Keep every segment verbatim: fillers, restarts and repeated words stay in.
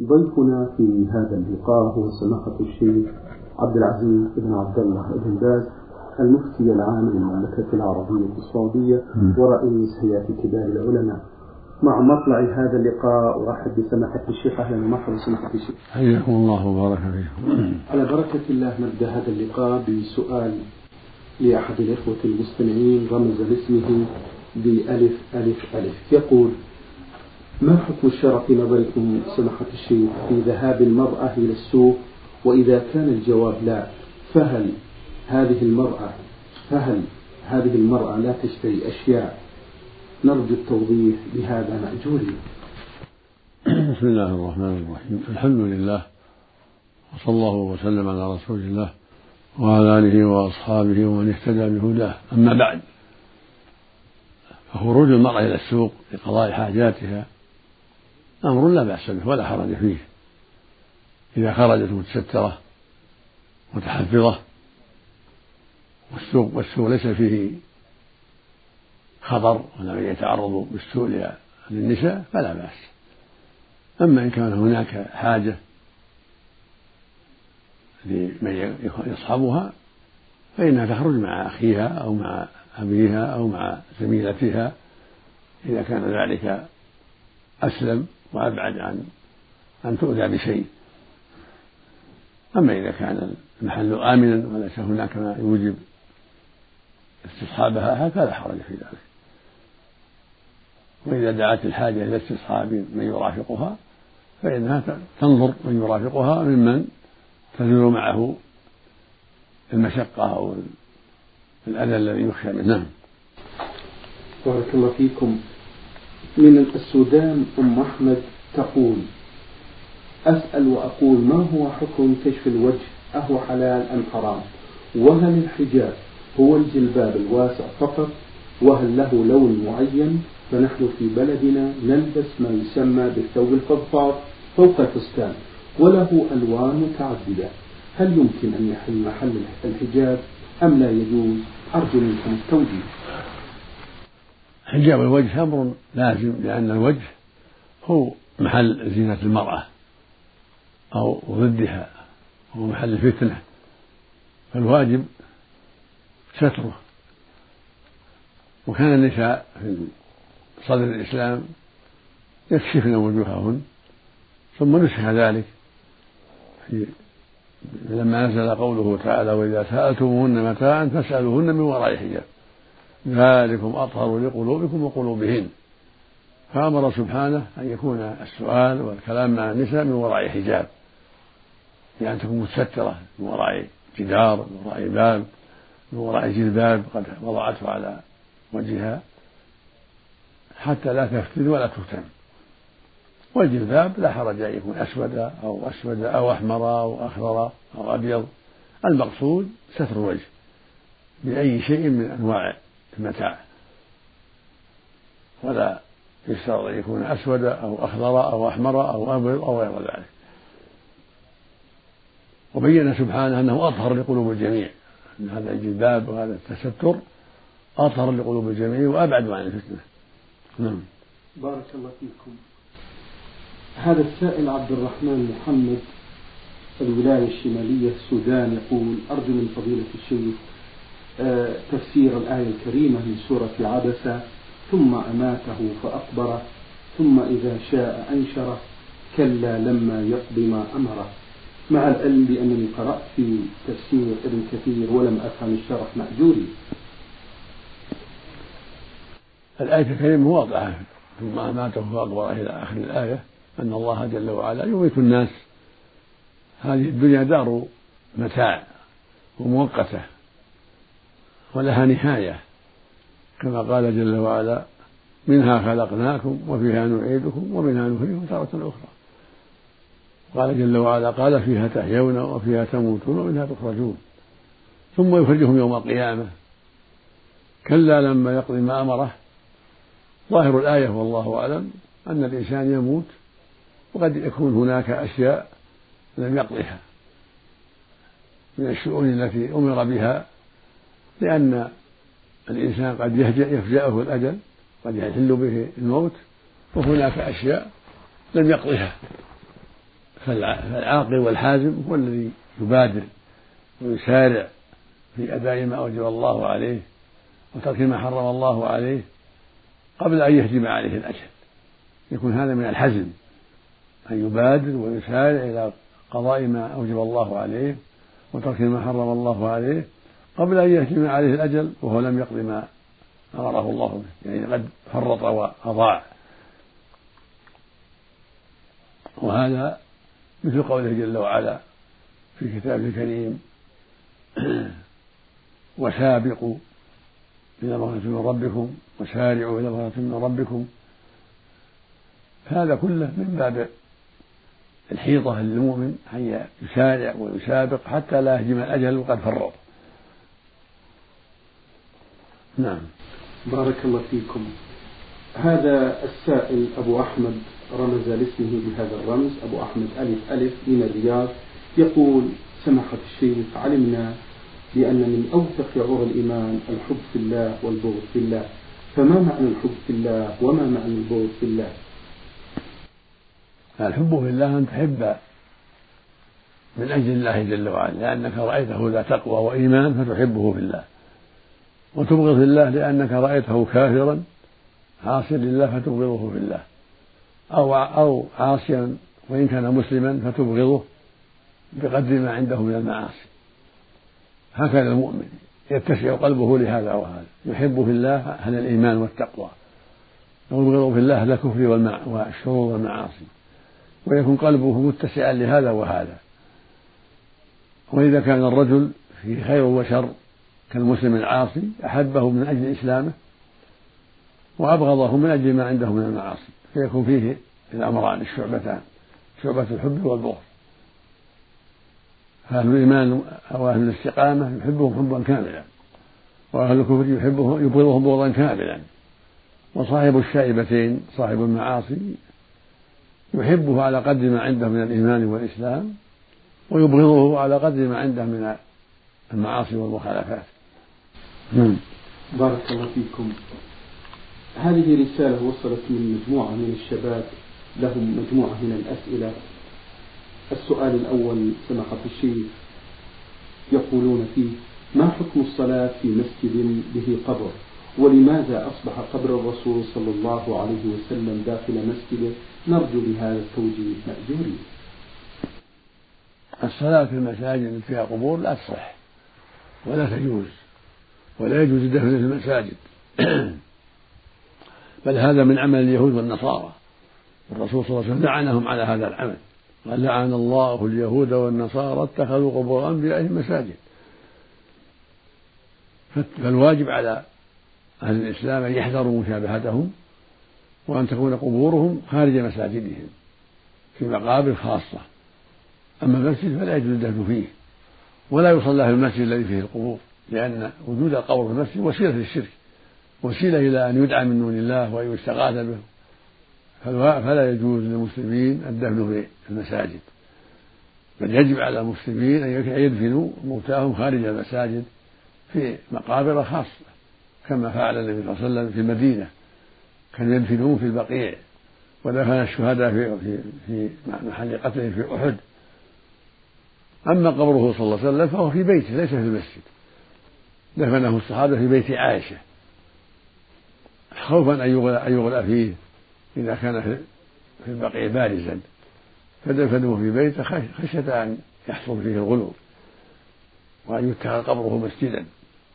ضيفنا في هذا اللقاء هو سماحة الشيخ عبد العزيز بن عبد الله بن باز، المفتي العام للمملكة العربية السعودية ورئيس هيئة كبار العلماء. مع مطلع هذا اللقاء أرحب بسماحة الشيخ. أهلا ومرحبا سماحة الشيخ. حياكم الله وبارك فيكم. على بركة الله نبدأ هذا اللقاء بسؤال لأحد الإخوة المستمعين رمز لاسمه بألف ألف ألف، يقول: ما حكم الشرع في نظركم سماحة الشيخ في ذهاب المرأة إلى السوق؟ وإذا كان الجواب لا، فهل هذه المرأة فهل هذه المرأة لا تشتري أشياء؟ نرجو التوضيح بهذا مأجورين. بسم الله الرحمن الرحيم، الحمد لله وصلى الله وسلم على رسول الله وعلى آله وأصحابه ومن اهتدى بهداه. أما بعد، فخروج المرأة إلى السوق لقضاء حاجاتها أمر لا بأس به ولا حرج فيه، إذا خرجت متسترة متحفظة والسوق والسوق ليس فيه خطر ولم يتعرضوا بالسوء للنساء فلا بأس. أما إن كان هناك حاجة لمن يصحبها فإنها تخرج مع أخيها أو مع أبيها أو مع زميلتها إذا كان ذلك أسلم وأبعد عن أن تؤذى بشيء. أما إذا كان المحل آمنا وليس هناك ما يوجب استصحابها فلا حرج في ذلك. وإذا دعت الحاجة إلى استصحاب من يرافقها فإنها تنظر من يرافقها ممن تزول معه المشقة أو الأذى الذي يخشى منه. بارك الله فيكم. من السودان أم أحمد تقول: أسأل وأقول ما هو حكم كشف الوجه؟ أهو حلال أم حرام؟ وهل الحجاب هو الجلباب الواسع فقط؟ وهل له لون معين؟ فنحن في بلدنا نلبس ما يسمى بالثوب الفضفاض فوق الفستان وله ألوان متعددة، هل يمكن أن يحل محل الحجاب أم لا يجوز؟ أرجو منكم التوجيه. حجاب الوجه أمر لازم، لأن الوجه هو محل زينة المرأة أو ضدها، هو محل الفتنة، فالواجب ستره. وكان النساء في صدر الإسلام يكشفن وجوههن، ثم نسخ ذلك لما نزل قوله تعالى: وإذا سألتموهن متاعا فاسألوهن من وراء حجاب ذلكم أطهر لقلوبكم وقلوبهن. فأمر سبحانه أن يكون السؤال والكلام مع النساء من وراء حجاب، يعني تكون متسترة من وراء جدار، من وراء باب، من وراء جلباب قد وضعته على وجهها حتى لا تفتن ولا تفتن. والجلباب لا حرج أن يكون أسود أو أسود أو أحمر أو أخضر أو أبيض، المقصود ستر الوجه بأي شيء من أنواع المتاع، ولا يشترط أن يكون أسود أو أخضر أو أحمر أو أبيض أو غير ذلك. وبين سبحانه أنه أطهر لقلوب الجميع، أن هذا الجلباب وهذا التستر أطهر لقلوب الجميع وأبعد عن الفتنة. نعم. بارك الله فيكم. هذا السائل عبد الرحمن محمد الولاية الشمالية السودان يقول: أرجو من فضيلة الشيخ آه تفسير الآية الكريمة من سورة العبسة: ثم أماته فأقبره ثم إذا شاء أنشره كلا لما يقض ما أمره، مع العلم بأنني قرأت في تفسير ابن كثير ولم أفهم الشرح مأجوري. الآية الكريمة واضحة: ثم أماته فأقبره إلى آخر الآية، أن الله جل وعلا يميت الناس. هذه الدنيا دار متاع ومؤقتة ولها نهاية، كما قال جل وعلا: منها خلقناكم وفيها نعيدكم ومنها نخرجكم تارة أخرى. قال جل وعلا: قال فيها تحيون وفيها تموتون ومنها تخرجون ثم يخرجهم يوم القيامة كلا لما يقضي ما أمره. ظاهر الآية والله أعلم أن الإنسان يموت، وقد يكون هناك أشياء لم يقضها من الشؤون التي أمر بها، لأن الإنسان قد يفجأه الأجل، قد يحل به الموت، وهناك أشياء لم يقضها فالعاقل والحازم هو الذي يبادر ويسارع في أداء ما أوجب الله عليه وترك ما حرم الله عليه قبل أن يهجم عليه الأجل. يكون هذا من الحزم، أن يبادر ويسارع إلى قضاء ما أوجب الله عليه وترك ما حرم الله عليه قبل أن يهجم عليه الأجل وهو لم يقض ما أمره الله به، يعني قد فرط وأضاع. وهذا مثل قوله جل وعلا في كتابه الكريم: وسابقوا إلى مغفرة من ربكم وسارعوا إلى مغفرة من ربكم. هذا كله من باب الحيطة للمؤمن أن يسارع ويسابق حتى لا يهجم الأجل وقد فرط. نعم. بارك الله فيكم. هذا السائل أبو أحمد رمز لاسمه بهذا الرمز، أبو أحمد ألف ألف من الرياض، يقول: سماحة الشيخ، علمنا بأن من أوثق عرى الإيمان الحب في الله والبغض في الله، فما معنى الحب في الله وما معنى البغض في الله؟ الحب في الله أن تحب من أجل الله جل وعلا لأنك رأيته ذا تقوى وإيمان فتحبه في الله، وتبغض في الله لأنك رأيته كافرا عاصيا لله فتبغضه في الله، أو أو عاصيا وإن كان مسلما فتبغضه بقدر ما عنده من المعاصي. هكذا المؤمن يتسع قلبه لهذا وهذا، يحب في الله أهل الإيمان والتقوى ويبغض في الله أهل الكفر والشرور والمعاصي، ويكون قلبه متسعا لهذا وهذا. وإذا كان الرجل فيه خير وشر كالمسلم العاصي أحبه من أجل إسلامه وأبغضه من أجل ما عنده من المعاصي، فيكون فيه الأمران الشعبتان، شعبة الحب والبغض. فأهل الإيمان أو أهل الاستقامة يحبهم حبا كاملا، وأهل الكفر يحبه يبغضهم بغضا كاملا. وصاحب الشائبتين صاحب المعاصي يحبه على قدر ما عنده من الإيمان والإسلام ويبغضه على قدر ما عنده من المعاصي والمخالفات. بارك الله فيكم. هذه رسالة وصلت من مجموعة من الشباب لهم مجموعة من الأسئلة. السؤال الأول: سماحة الشيخ، يقولون فيه: ما حكم الصلاة في مسجد به قبر؟ ولماذا أصبح قبر الرسول صلى الله عليه وسلم داخل مسجده؟ نرجو بهذا التوجيه مأجورين. الصلاة في المساجد التي فيها قبور لا تصح ولا تجوز، ولا يجوز الدفن في المساجد بل هذا من عمل اليهود والنصارى، والرسول صلى الله عليه وسلم لعنهم على هذا العمل، قال: لعن الله اليهود والنصارى اتخذوا قبور أنبيائهم مساجد. فالواجب على أهل الإسلام أن يحذروا مشابهتهم، وأن تكون قبورهم خارج مساجدهم في مقابر خاصة. أما المسجد فلا يجوز الدفن فيه، ولا يصلى في المسجد الذي فيه القبور، لأن وجود القبر في المسجد وسيلة للشرك، وسيلة إلى أن يدعى من دون الله وأن يستغاث به، فلا يجوز للمسلمين الدفن في المساجد، بل يجب على المسلمين أن يدفنوا موتاهم خارج المساجد في مقابر خاصة، كما فعل النبي صلى الله عليه وسلم في المدينة، كانوا يدفنون في البقيع، ودفن الشهداء في في في محل قتلهم في أحد. أما قبره صلى الله عليه وسلم فهو في بيته ليس في المسجد، دفنه الصحابة في بيت عائشة خوفا أن يغلى فيه إذا كان في البقيع بارزا، فدفنوه في بيته خشية أن يحصل فيه الغلو وأن يتخذ قبره مسجدا،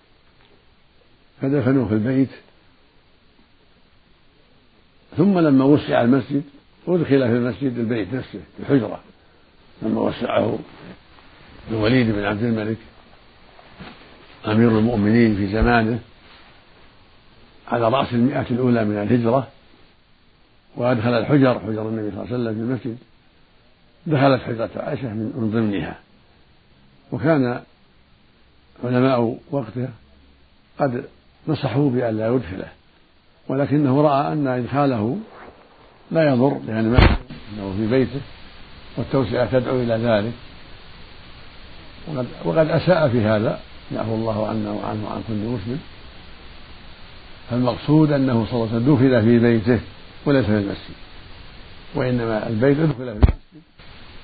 فدفنوه في البيت. ثم لما وسع المسجد أدخل في المسجد البيت نفسه الحجرة، لما وسعه الوليد بن عبد الملك أمير المؤمنين في زمانه على رأس المئة الأولى من الهجرة، وأدخل الحجر حجر النبي صلى الله عليه وسلم في المسجد، دخلت حجرة عائشة من ضمنها. وكان علماء وقته قد نصحوا بأن لا يدخله، ولكنه رأى أن إدخاله لا يضر، لأن ما أنه في بيته والتوسعة تدعو إلى ذلك، وقد, وقد أساء في هذا، يعفو الله عنا وعنه وعن كل مسلم. فالمقصود أنه صلى الله عليه وسلم دفن في بيته وليس في المسجد، وإنما البيت أدخل في المسجد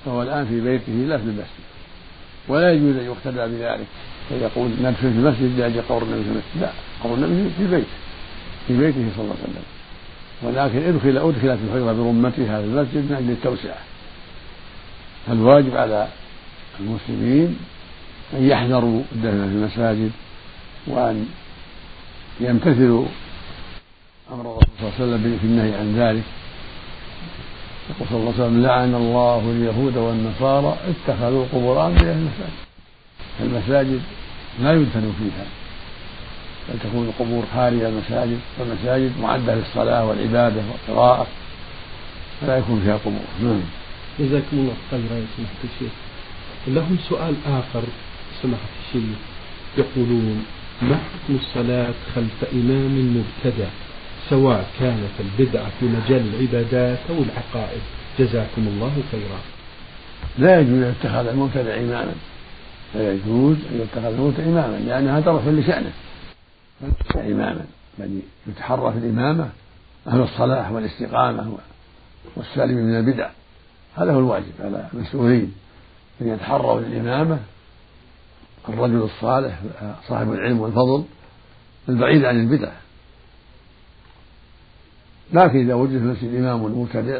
فهو الآن في بيته لا في المسجد، ولا يجوز أن يقتدى بذلك فيقول ندفن في المسجد لأجل قبر النبي في المسجد، لا، قبر النبي في بيته في بيته صلى الله عليه وسلم، ولكن ادخل أدخلت الحجرة برمتها في المسجد من أجل التوسعة. فالواجب على المسلمين أن يحذروا الدفن في المساجد وأن يمتثلوا أمر الرسول صلى الله عليه وسلم في النهي عن ذلك. يقول صلى الله عليه وسلم لعن الله اليهود والنصارى اتخذوا قبور أنبياء المساجد. المساجد لا يدفن فيها، بل تكون القبور خارج المساجد، والمساجد معدة للصلاة والعبادة والقراءة، فلا يكون فيها قبور. نعم. جزاكم الله خيرا يا سماحة الشيخ. لهم سؤال آخر سماحة الشيخ، يقولون ما حكم الصلاة خلف إمام مبتدع سواء كانت البدعة في مجال العبادات أو العقائد؟ جزاكم الله خيرا. لا يجوز أن يتخذ المبتدع إماما، لا يجوز أن يتخذ المبتدع إماما لأنها ترفع لشأنه إماما، بل يتحرى في الإمامة أهل الصلاح والاستقامة والسالم من البدع. هذا هو الواجب على المسؤولين أن يتحروا للإمامة الرجل الصالح صاحب العلم والفضل البعيد عن البدع. لكن إذا وجد في المسجد إمام مبتدع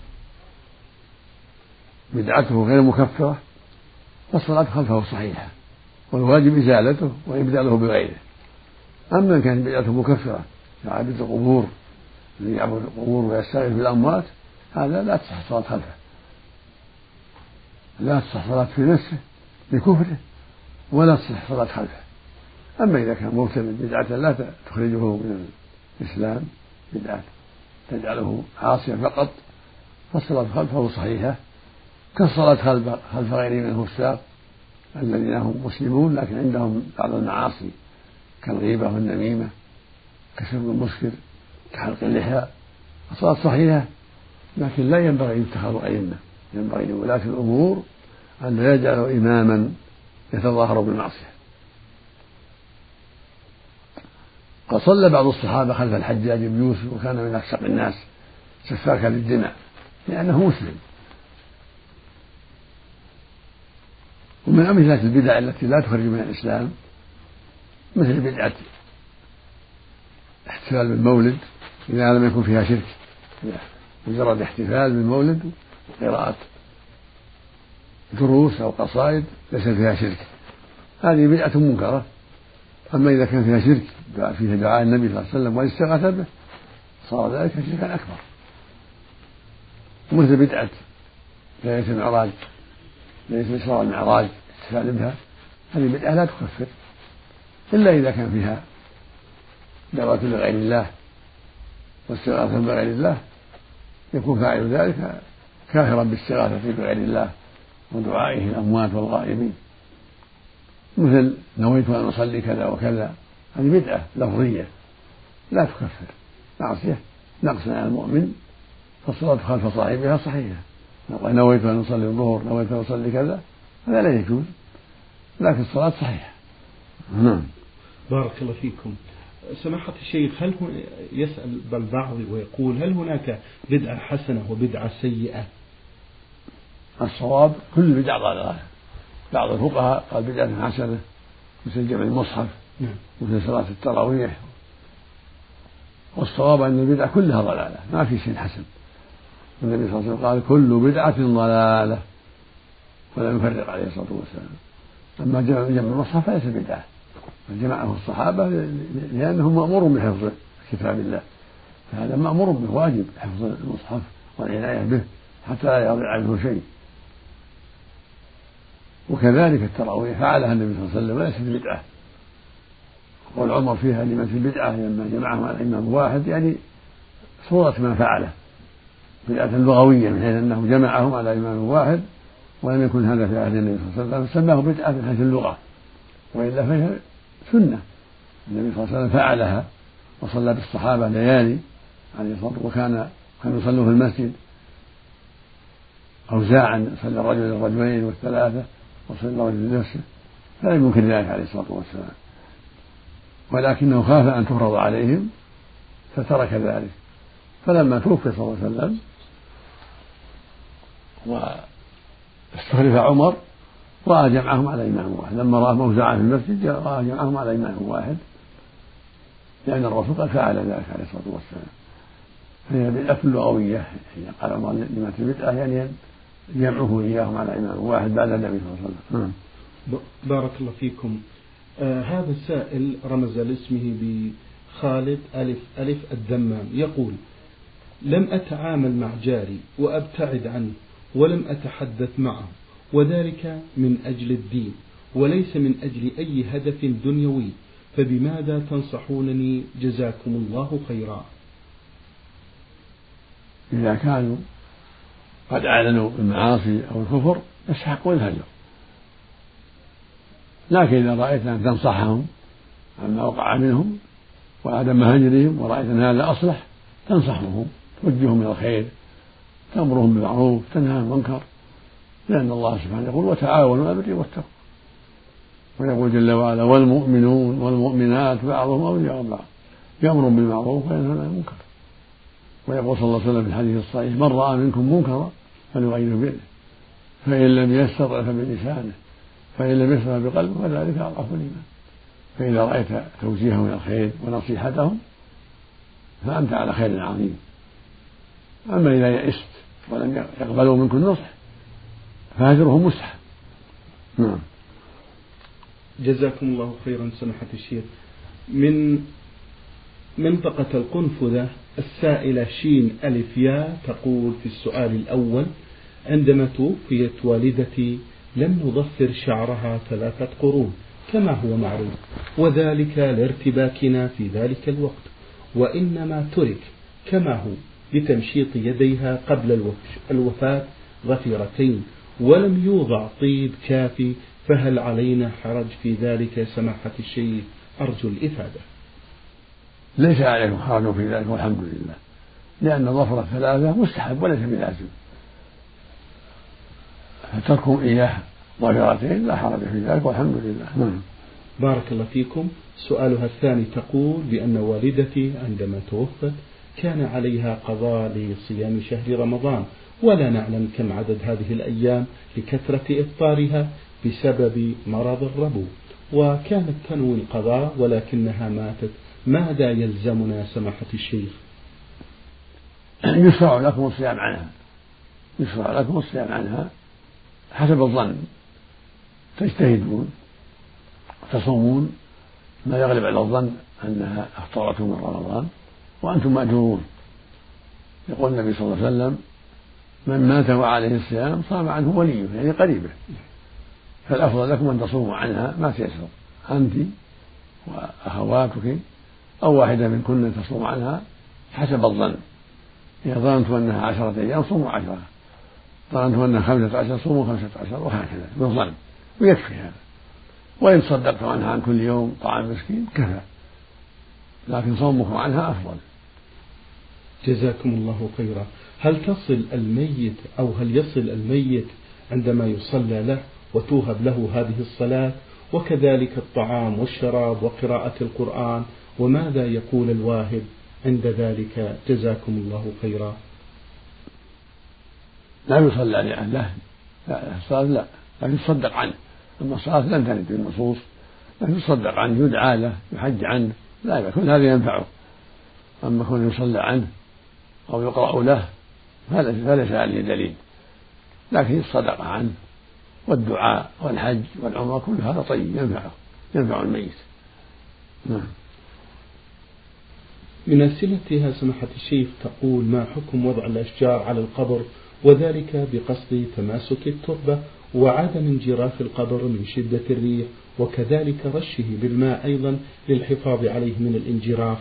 بدعته غير مكفرة فالصلاة خلفه صحيحة، والواجب إزالته وإبداله بغيره. أما إن كانت بدعته مكفرة كعابد القبور الذي يعبد القبور ويستغيث بالأموات، هذا لا تصح الصلاة خلفه، لا تصح صلاة في نفسه بكفره ولا تصح صلاة خلفه. أما إذا كان مبتدع بدعة لا تخرجه من الإسلام، بدعة تجعله عاصيا فقط، فالصلاة خلفه صحيحة كالصلاة خلف خلف غيره من الفساق الذين هم مسلمون لكن عندهم بعض المعاصي كالغيبة والنميمة كشرب المسكر كحلق اللحى، الصلاة صحيحة، لكن لا ينبغي أن يتخذوا أئمة، ينبغي لولاة الأمور أن لا يجعلوا إماما يتظاهر بالمعصية. قد صلى بعض الصحابة خلف الحجاج بن يوسف وكان من أفسق الناس سفاكا للدماء لأنه مسلم. ومن أمثلة البدع التي لا تخرج من الإسلام مثل بدعة احتفال بالمولد إذا لم يكن فيها شرك، مجرد احتفال بالمولد وقراءة دروس أو قصائد ليس فيها شرك، هذه بدعة منكرة. أما إذا كان فيها شرك فيها دعاء النبي صلى الله عليه وسلم والاستغاثة به صار ذلك شركا أكبر. مثل بدعة ليلة المعراج، ليلة الإسراء والمعراج الاحتفال بها، هذه بدعة لا تكفر إلا إذا كان فيها دعوة لغير الله واستغاثة بغير الله، يكون فاعل ذلك كافرا باستغاثة بغير الله ودعائه الأموات والغائبين. مثل نويت أن أصلي كذا وكذا، هذه بدعة لفظية لا تكفر، معصية نقص على المؤمن، فالصلاة خلف صاحبها صحيحة. نويت أن أصلي الظهر، نويت أن أصلي كذا، هذا لا يجوز، لكن الصلاة صحيحة. نعم. بارك الله فيكم. سماحة الشيخ، هل يسأل البعض ويقول هل هناك بدعة حسنة وبدعة سيئة؟ الصواب كل بدعة ضلالة. بعض الفقهاء قال بدعة حسنة مثل جمع المصحف مثل صلاة التراويح، والصواب أن البدع كلها ضلالة ما في شيء حسن. النبي صلى الله عليه وسلم قال كل بدعة ضلالة ولم يفرق عليه الصلاة والسلام. أما جمع المصحف فليس بدعة، جمعه الصحابة لأنهم مأمور بحفظ كتاب الله، فهذا مأمور به واجب حفظ المصحف والعناية به حتى لا يضيع عنه شيء. وكذلك التراويح فعلها النبي صلى الله عليه وسلم وليست بدعة، قول عمر فيها لمن في البدعة لما جمعهم على إمام واحد، يعني صورة ما فعله بدعة لغوية من حيث أنه جمعهم على إمام واحد ولم يكن هذا في عهد النبي صلى الله عليه وسلم، فسماه بدعة من حيث اللغة، وإلا فهي سنة النبي صلى الله عليه وسلم فعلها وصلى بالصحابة ليالي عليه الصلاة والسلام، وكان كانوا يصلوا في المسجد أوزاعا، صلى الرجل الرجلين والثلاثة وصلى الرجل لنفسه، فلم يمكن ذلك عليه الصلاة والسلام، ولكنه خاف أن تفرض عليهم فترك ذلك. فلما توفي صلى الله عليه وسلم استخلف عمر رأى جمعهم على إمام واحد، لما رأى موزعا في المسجد رأى جمعهم على إمام واحد، لأن الرسول قد فعل ذلك عليه الصلاة والسلام. فهي بالأف اللغوية، يعني قال عمر لما تبدأ يعني جمعه إياهم على إمام واحد بعد النبي صلى الله عليه وسلم. بارك الله فيكم. آه هذا السائل رمز لاسمه بخالد ألف ألف الدمام، يقول: لم أتعامل مع جاري وأبتعد عنه ولم أتحدث معه، وذلك من أجل الدين وليس من أجل أي هدف دنيوي، فبماذا تنصحونني جزاكم الله خيرا؟ إذا كانوا قد أعلنوا المعاصي أو الكفر يستحقون الهجر، لكن إذا رأيت أن تنصحهم عما وقع منهم وعدم هجرهم ورأيت أن هذا أصلح تنصحهم، توجههم إلى الخير، تأمرهم بالمعروف، تنهى عن المنكر، لأن الله سبحانه يقول: وتعاونوا على البر والتقوى، ويقول جل وعلا: والمؤمنون والمؤمنات بعضهم أولياء بعض يأمرون بالمعروف وينهون عن المنكر. ويقول صلى الله عليه وسلم في الحديث الصحيح: من رأى منكم منكرا فليغيره بيده، فإن لم يستطع فبلسانه، فإن لم يستطع بقلبه فذلك أضعف الإيمان. فإذا رأيت توجيههم إلى الخير ونصيحتهم فأنت على خير عظيم. أما إذا يئست ولم يقبلوا منك النصح فهجرهم مستحب. نعم. جزاكم الله خيرا سماحة الشيخ. من منطقة القنفذة السائلة شين ألف يا تقول في السؤال الأول: عندما توفيت والدتي لم نضفر شعرها ثلاثة قرون كما هو معروف، وذلك لارتباكنا في ذلك الوقت، وإنما ترك كما هو لتمشيط يديها قبل الوفاة ضفيرتين، ولم يوضع طيب كافي، فهل علينا حرج في ذلك سماحة الشيخ؟ أرجو الإفادة. ليس عليكم حرج في ذلك والحمد لله، لأن ظفر الثلاثة مستحب وليس بلازم، فتركوا إياه ظفيرتين لا حرج في ذلك والحمد لله. بارك الله فيكم. سؤالها الثاني تقول بأن والدتي عندما توفت كان عليها قضاء لصيام شهر رمضان، ولا نعلم كم عدد هذه الأيام لكثرة إفطارها بسبب مرض الربو، وكانت تنوي القضاء ولكنها ماتت، ماذا يلزمنا سماحة الشيخ؟ يشرع لكم الصيام عنها، يشرع لكم الصيام عنها حسب الظن، تجتهدون وتصومون ما يغلب على الظن أنها أفطرته من رمضان وأنتم مأجورون. يقول النبي صلى الله عليه وسلم: من مات وعليه الصيام صام عنه وليه، يعني قريبه، فالأفضل لكم أن تصوموا عنها ما تيسر، أنت وأخواتك أو واحدة منكن تصوم عنها حسب الظن. إذا ظننتم أنها عشرة أيام صوموا عشرة، ظننتم أنها خمسة عشر صوموا خمسة عشر، وهكذا بالظن، ويكفي هذا. وإن صدقتم عنها عن كل يوم طعام مسكين كفى، لكن صومكم عنها أفضل. جزاكم الله خيرا. هل تصل الميت أو هل يصل الميت عندما يصلى له وتوهب له هذه الصلاة، وكذلك الطعام والشراب وقراءة القرآن، وماذا يقول الواهب عند ذلك؟ جزاكم الله خيرا. لا يصلى لأهله، لا الصلاة لا، لكن يصدق عنه. أما الصلاة لن ترد بالنصوص، لكن يصدق عنه، يدعى له، يحج عنه، لا يكون هذا ينفعه. أما كون يصلى عنه أو يقرأ له فليس عليه دليل، لكن الصدقة عنه والدعاء والحج والعمرة كل هذا طيب ينفعه، ينفع الميت. نعم. من أسئلتها سماحة الشيخ تقول: ما حكم وضع الأشجار على القبر وذلك بقصد تماسك التربة وعدم انجراف القبر من شدة الريح، وكذلك رشه بالماء أيضا للحفاظ عليه من الانجراف؟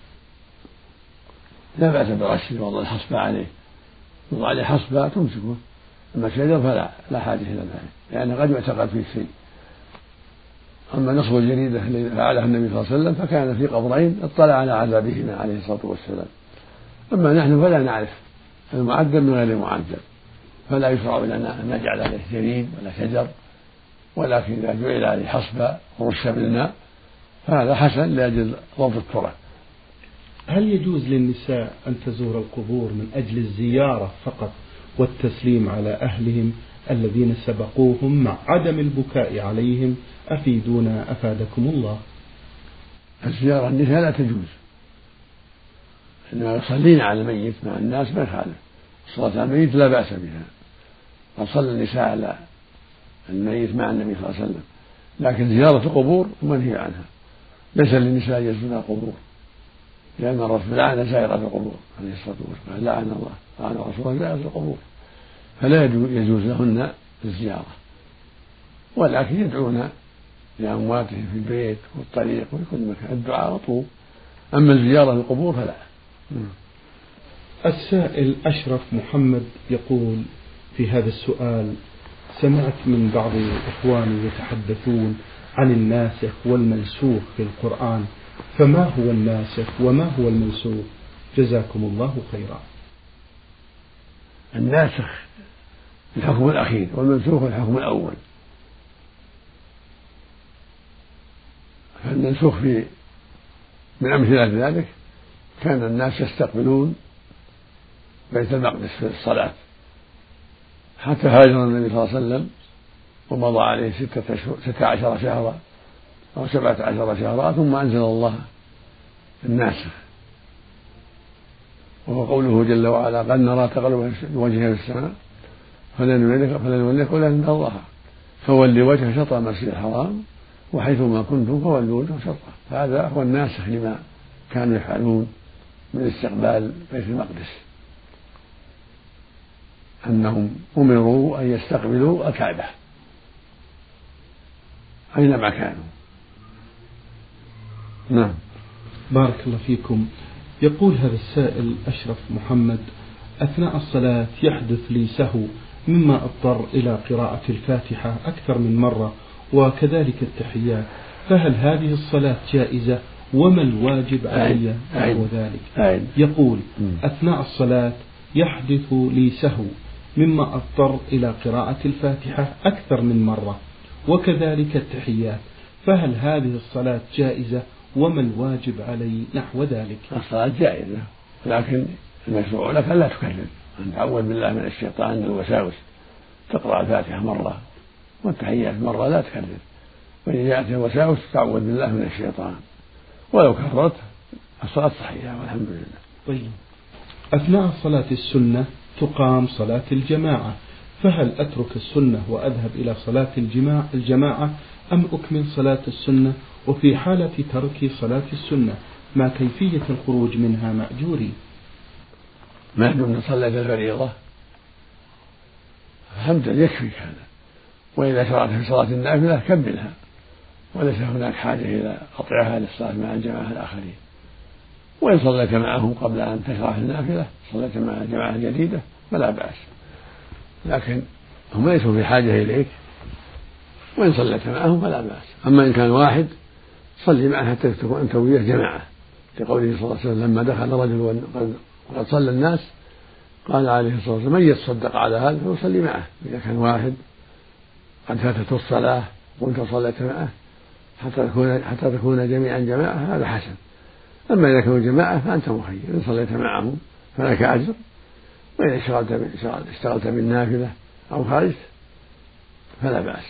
لا بأس برشه وضع الحصبة عليه، وضع عليه حصبة تمسكه، أما الشجر فلا لا حاجة إلى ذلك، لأنه قد يعتقد فيه شيء. أما نصب الجريدة الذي فعلها النبي صلى الله عليه وسلم فكان في قبرين اطلع على عذابهما عليه الصلاة والسلام. أما نحن فلا نعرف المعذب من غير المعذب، فلا يشرع لنا أن نجعل عليه جريد ولا شجر، ولكن إذا جعل عليه حصبة ورش بالماء فهذا حسن لأجل ضبط التراب. هل يجوز للنساء أن تزور القبور من أجل الزيارة فقط والتسليم على أهلهم، الذين سبقوهم مع عدم البكاء عليهم، أفيدونا أفادكم الله. الزيارة النساء لا تجوز، إنما يصلين على الميت مع الناس ما يخالف، الصلاة على الميت لا بأس بها، قد صلى النساء على الميت مع النبي صلى الله عليه وسلم، لكن زيارة القبور منهي عنها، ليس للنساء يزورن القبور، لأن الرسول لعن زائرة القبور عليه الصلاة والسلام، لعن الله لعن رسول الله زائرة القبور، فلا يجوز لهن الزيارة، ولكن يدعون لأمواتهم في البيت والطريق وفي كل مكان، الدعاء مطلوب، أما الزيارة للقبور فلا. السائل أشرف محمد يقول في هذا السؤال: سمعت من بعض إخواني يتحدثون عن الناسخ والمنسوخ في القرآن، فما هو الناسخ وما هو المنسوخ؟ جزاكم الله خيرا. الناسخ الحكم الأخير والمنسوخ الحكم الأول، فالمنسوخ في من أمثلة ذلك كان الناس يستقبلون بيت المقدس في الصلاة حتى هاجر النبي صلى الله عليه وسلم ومضى عليه ستة, ستة عشر شهرا أو سبعة عشر شهرا، ثم أنزل الله الناسخ، وهو قوله جل وعلا: قد نرى تقلب وجهها في السماء فلنوليك قبلة ترضاها فول وجهك شطر المسجد الحرام وحيثما كنتم فولوا وجوهكم شطره. فهذا هو الناسخ لما كانوا يفعلون من استقبال بيت المقدس، أنهم أمروا أن يستقبلوا الكعبة أينما كانوا. نعم. بارك الله فيكم. يقول هذا السائل أشرف محمد: أثناء الصلاة يحدث لي سهو مما أضطر إلى قراءة الفاتحة أكثر من مرة وكذلك التحيات، فهل هذه الصلاة جائزة وما الواجب علي نحو ذلك؟ يقول: أثناء الصلاة يحدث لي سهو مما أضطر إلى قراءة الفاتحة أكثر من مرة وكذلك التحيات، فهل هذه الصلاة جائزة وما الواجب علي نحو ذلك؟ الصلاة جائزة، لكن المشروع لك لا تكرر، أن تعوذ بالله من الشيطان من الوساوس، تقرأ الفاتحة مرة والتحيات مرة، لا تكرر، وإن جاءت الوساوس تعوذ بالله من الشيطان، ولو كررت الصلاة صحيحة والحمد لله. طيب، أثناء صلاة السنة تقام صلاة الجماعة، فهل أترك السنة وأذهب إلى صلاة الجماعة أم أكمل صلاة السنة؟ وفي حالة ترك صلاة السنة ما كيفية الخروج منها مأجوري؟ ما دمت صليت الفريضة فحمد يكفيك هذا، وإذا شرعت في صلاة النافلة كملها، وليس هناك حاجة إلى قطعها للصلاة مع الجماعة الآخرين. وإن صليت معهم قبل أن تشرع في النافلة صليت مع جماعة جديدة فلا بأس، لكن هم ليسوا في حاجة إليك، وإن صليت معهم فلا بأس. أما إن كان واحد صلي معه حتى تكون أنت وياه جماعة، لقوله صلى الله عليه وسلم: لما دخل رجل وقد صلى الناس قال عليه الصلاة والسلام: من يتصدق على هذا فيصلي معه. إذا كان واحد قد فاتته الصلاة وأنت صليت معه حتى تكون حتى تكون جميعا جماعة هذا حسن. أما إذا كانوا جماعة فأنت مخير، إن صليت معهم فلك أجر، وإذا اشتغلت اشتغلت بالنافلة أو خرجت فلا بأس.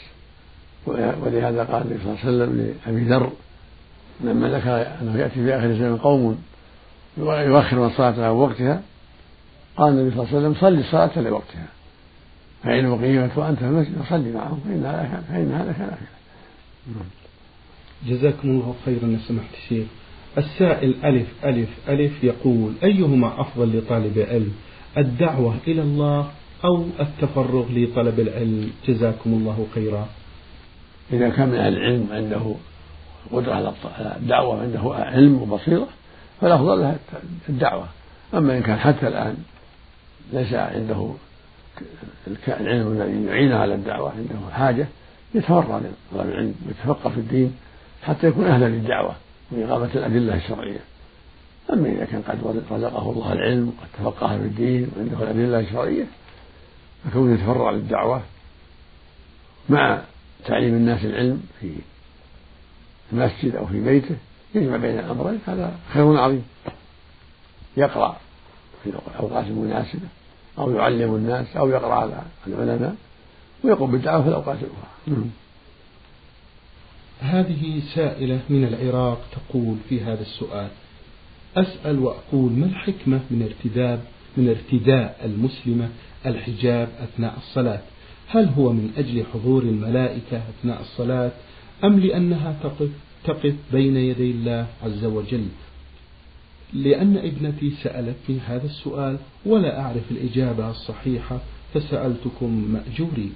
ولهذا قال النبي صلى الله عليه وسلم لأبي ذر لما ذكر أنه يأتي في آخر الزمان قوم يؤخرون الصلاة عن وقتها، قال النبي صلى الله عليه وسلم: صل الصلاة لوقتها، فإن أقيمت وأنت في المسجد فصلي معهم فإن هذا فإن هذا كان خيرا. جزاكم الله خيرا يا سماحة الشيخ. السائل ألف ألف ألف يقول: أيهما أفضل لطالب العلم، الدعوة إلى الله أو التفرغ لطلب العلم؟ جزاكم الله خيرا. إذا كان من أهل العلم عنده قدرة على الدعوة، عنده علم وبصيرة، فالأفضل له الدعوة. أما إن كان حتى الآن ليس عنده العلم الذي يعينه على الدعوة، عنده حاجة، يتفرغ لطلب العلم ويتفقه في الدين حتى يكون أهلا للدعوة وإقامة الأدلة الشرعية. أما إذا كان قد رزقه الله العلم وقد تفقه في الدين وعنده الأدلة الشرعية، فكونه يتفرغ للدعوة مع تعليم الناس العلم في المسجد أو في بيته يجمع بين الأمرين، هذا خير عظيم. يقرأ في الأوقات المناسبة أو يعلم الناس أو يقرأ على العلماء ويقوم بالدعوة في الأوقات الأخرى. هذه سائلة من العراق تقول في هذا السؤال: أسأل وأقول ما الحكمة من ارتداب من ارتداء المسلمة الحجاب أثناء الصلاة؟ هل هو من أجل حضور الملائكة أثناء الصلاة أم لأنها تقف تقف بين يدي الله عز وجل؟ لأن ابنتي سألتني هذا السؤال ولا أعرف الإجابة الصحيحة فسألتكم مأجورين.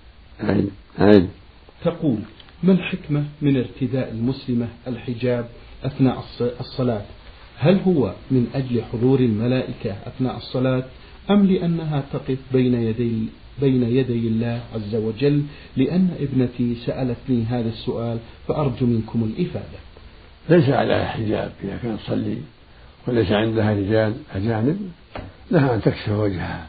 تقول: ما الحكمة من ارتداء المسلمة الحجاب أثناء الصلاة؟ هل هو من أجل حضور الملائكة أثناء الصلاة أم لأنها تقف بين يدي بين يدي الله عز وجل؟ لأن ابنتي سألتني هذا السؤال فأرجو منكم الإفادة. ليس عليها حجاب إذا كانت تصلي وليس عندها رجال أجانب، لها أن تكشف وجهها.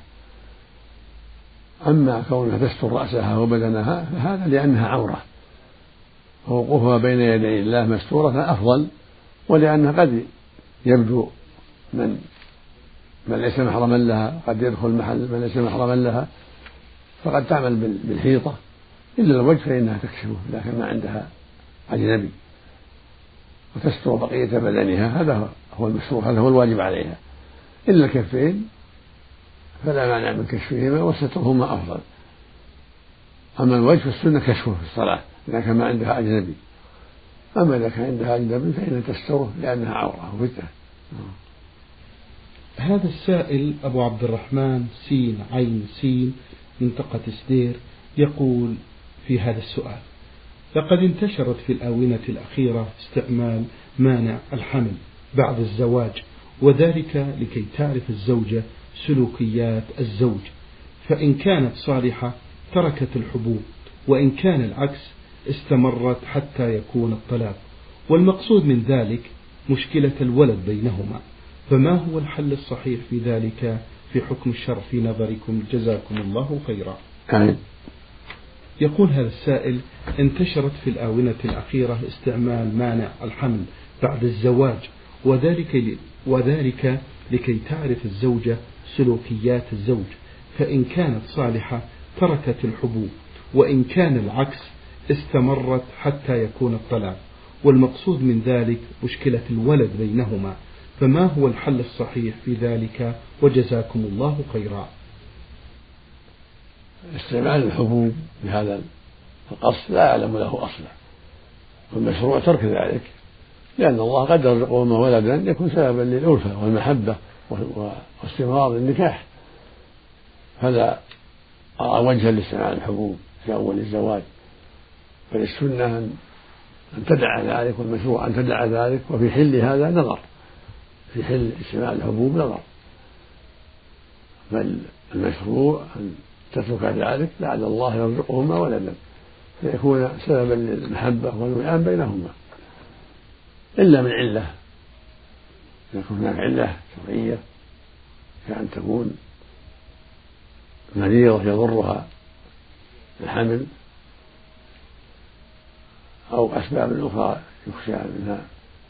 أما كونها تستر رأسها وبدنها فهذا لأنها عورة، ووقوفها بين يدي الله مستورة أفضل، ولأنها قد يبدو من من ليس محرما لها، قد يدخل محل من ليس محرما لها، فقد تعمل بالحيطة، إلا الوجه فإنها تكشفه لكن ما عندها أجنبي، وتستر بقية بدنها، هذا هو المشروع، هذا هو الواجب عليها. إلا الكفين فلا مانع من كشفهما وسترهما أفضل. أما الوجه فالسنة كشفه في الصلاة إذا كان ما عندها أجنبي، أما إذا كان عندها أجنبي فإنها تستره لأنها عورة وفتنة. هذا السائل أبو عبد الرحمن سين عين سين منطقة سدير يقول في هذا السؤال: لقد انتشرت في الآونة الأخيرة استعمال مانع الحمل بعد الزواج، وذلك لكي تعرف الزوجة سلوكيات الزوج، فإن كانت صالحة تركت الحبوب، وإن كان العكس استمرت حتى يكون الطلاق، والمقصود من ذلك مشكلة الولد بينهما، فما هو الحل الصحيح في ذلك في حكم الشرع في نظركم؟ جزاكم الله خيرا. يقول هذا السائل: انتشرت في الآونة الأخيرة استعمال مانع الحمل بعد الزواج، وذلك وذلك لكي تعرف الزوجة سلوكيات الزوج، فإن كانت صالحة تركت الحبوب، وإن كان العكس استمرت حتى يكون الطلاق، والمقصود من ذلك مشكلة الولد بينهما، فما هو الحل الصحيح في ذلك؟ وجزاكم الله خيرا. استعمال الحبوب بهذا القصد لا أعلم له أصلا، والمشروع ترك ذلك، لأن الله قد يرزقهما ولدا يكون سببا للألفة والمحبة واستمرار النكاح، فلا أرى وجها لاستعمال الحبوب في أول الزواج، فللسنة أن تدع ذلك، والمشروع أن تدع ذلك، وفي حل هذا نظر، في حل استعمال الحبوب نظر، بل المشروع أن تترك ذلك لعل الله يرزقهما ولدا فيكون سببا للمحبة والوئام بينهما، إلا من علة، يكون هناك علة شرعية كأن تكون مريضة يضرها الحمل أو أسباب أخرى يخشى منها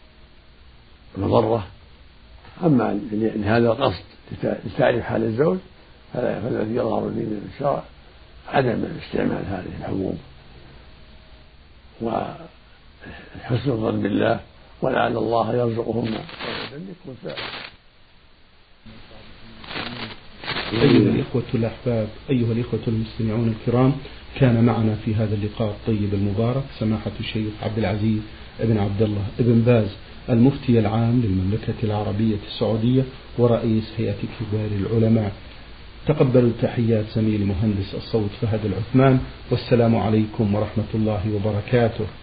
مضرة. أما لهذا القصد لتعرف حال الزوج فالذي يظهر لي من الشرع عدم استعمال هذه الحبوب، وحسن الظن بالله، ولعل الله يرزقهما يكون سبب. أيها الإخوة الأحباب، أيها الإخوة المستمعون الكرام، كان معنا في هذا اللقاء الطيب المبارك سماحة الشيخ عبد العزيز ابن عبد الله ابن باز المفتي العام للمملكة العربية السعودية ورئيس هيئة كبار العلماء. تقبلوا تحيات زميل مهندس الصوت فهد العثمان، والسلام عليكم ورحمة الله وبركاته.